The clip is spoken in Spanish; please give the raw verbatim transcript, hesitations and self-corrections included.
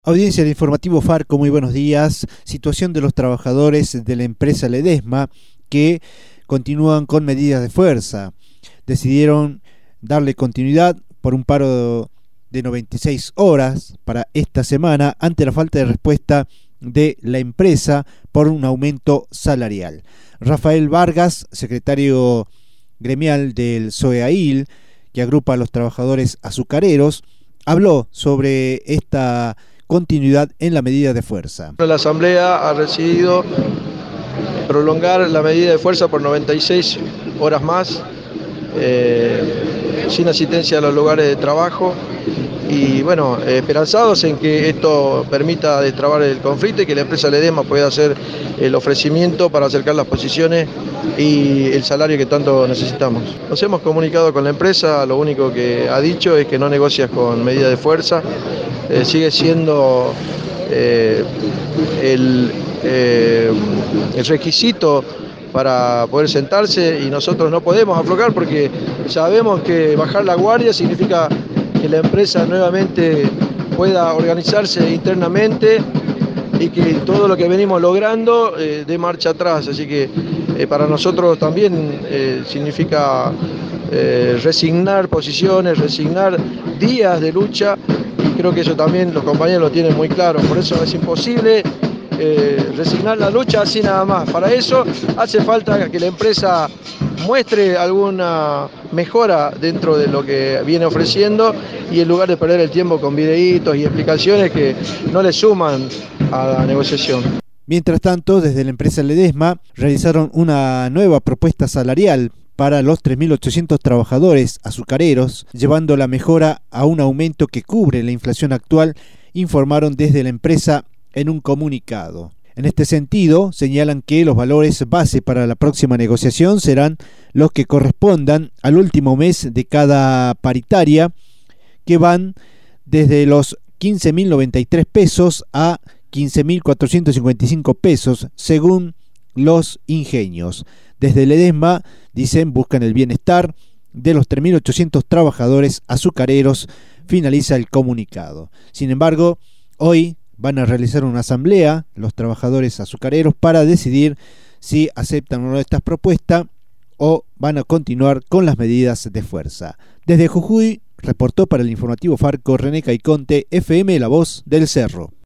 Audiencia del informativo Farco, muy buenos días. Situación de los trabajadores de la empresa Ledesma que continúan con medidas de fuerza. Decidieron darle continuidad por un paro de noventa y seis horas para esta semana ante la falta de respuesta de la empresa por un aumento salarial. Rafael Vargas, secretario gremial del SOEAIL, que agrupa a los trabajadores azucareros, habló sobre esta continuidad en la medida de fuerza. La Asamblea ha decidido prolongar la medida de fuerza por noventa y seis horas más, eh, sin asistencia a los lugares de trabajo y bueno, eh, esperanzados en que esto permita destrabar el conflicto y que la empresa Ledesma pueda hacer el ofrecimiento para acercar las posiciones y el salario que tanto necesitamos. Nos hemos comunicado con la empresa, lo único que ha dicho es que no negocias con medida de fuerza. Eh, sigue siendo eh, el, eh, el requisito para poder sentarse y nosotros no podemos aflojar porque sabemos que bajar la guardia significa que la empresa nuevamente pueda organizarse internamente y que todo lo que venimos logrando eh, dé marcha atrás. Así que eh, para nosotros también eh, significa eh, resignar posiciones, resignar días de lucha. Creo que eso también los compañeros lo tienen muy claro, por eso es imposible eh, resignar la lucha así nada más. Para eso hace falta que la empresa muestre alguna mejora dentro de lo que viene ofreciendo y en lugar de perder el tiempo con videitos y explicaciones que no le suman a la negociación. Mientras tanto, desde la empresa Ledesma realizaron una nueva propuesta salarial para los tres mil ochocientos trabajadores azucareros, llevando la mejora a un aumento que cubre la inflación actual, informaron desde la empresa en un comunicado. En este sentido, señalan que los valores base para la próxima negociación serán los que correspondan al último mes de cada paritaria, que van desde los quince mil noventa y tres pesos a quince mil cuatrocientos cincuenta y cinco pesos, según los ingenios. Desde Ledesma, dicen, buscan el bienestar de los tres mil ochocientos trabajadores azucareros, finaliza el comunicado. Sin embargo, hoy van a realizar una asamblea los trabajadores azucareros para decidir si aceptan o no esta propuesta o van a continuar con las medidas de fuerza. Desde Jujuy, reportó para el informativo Farco René Caiconte, F M La Voz del Cerro.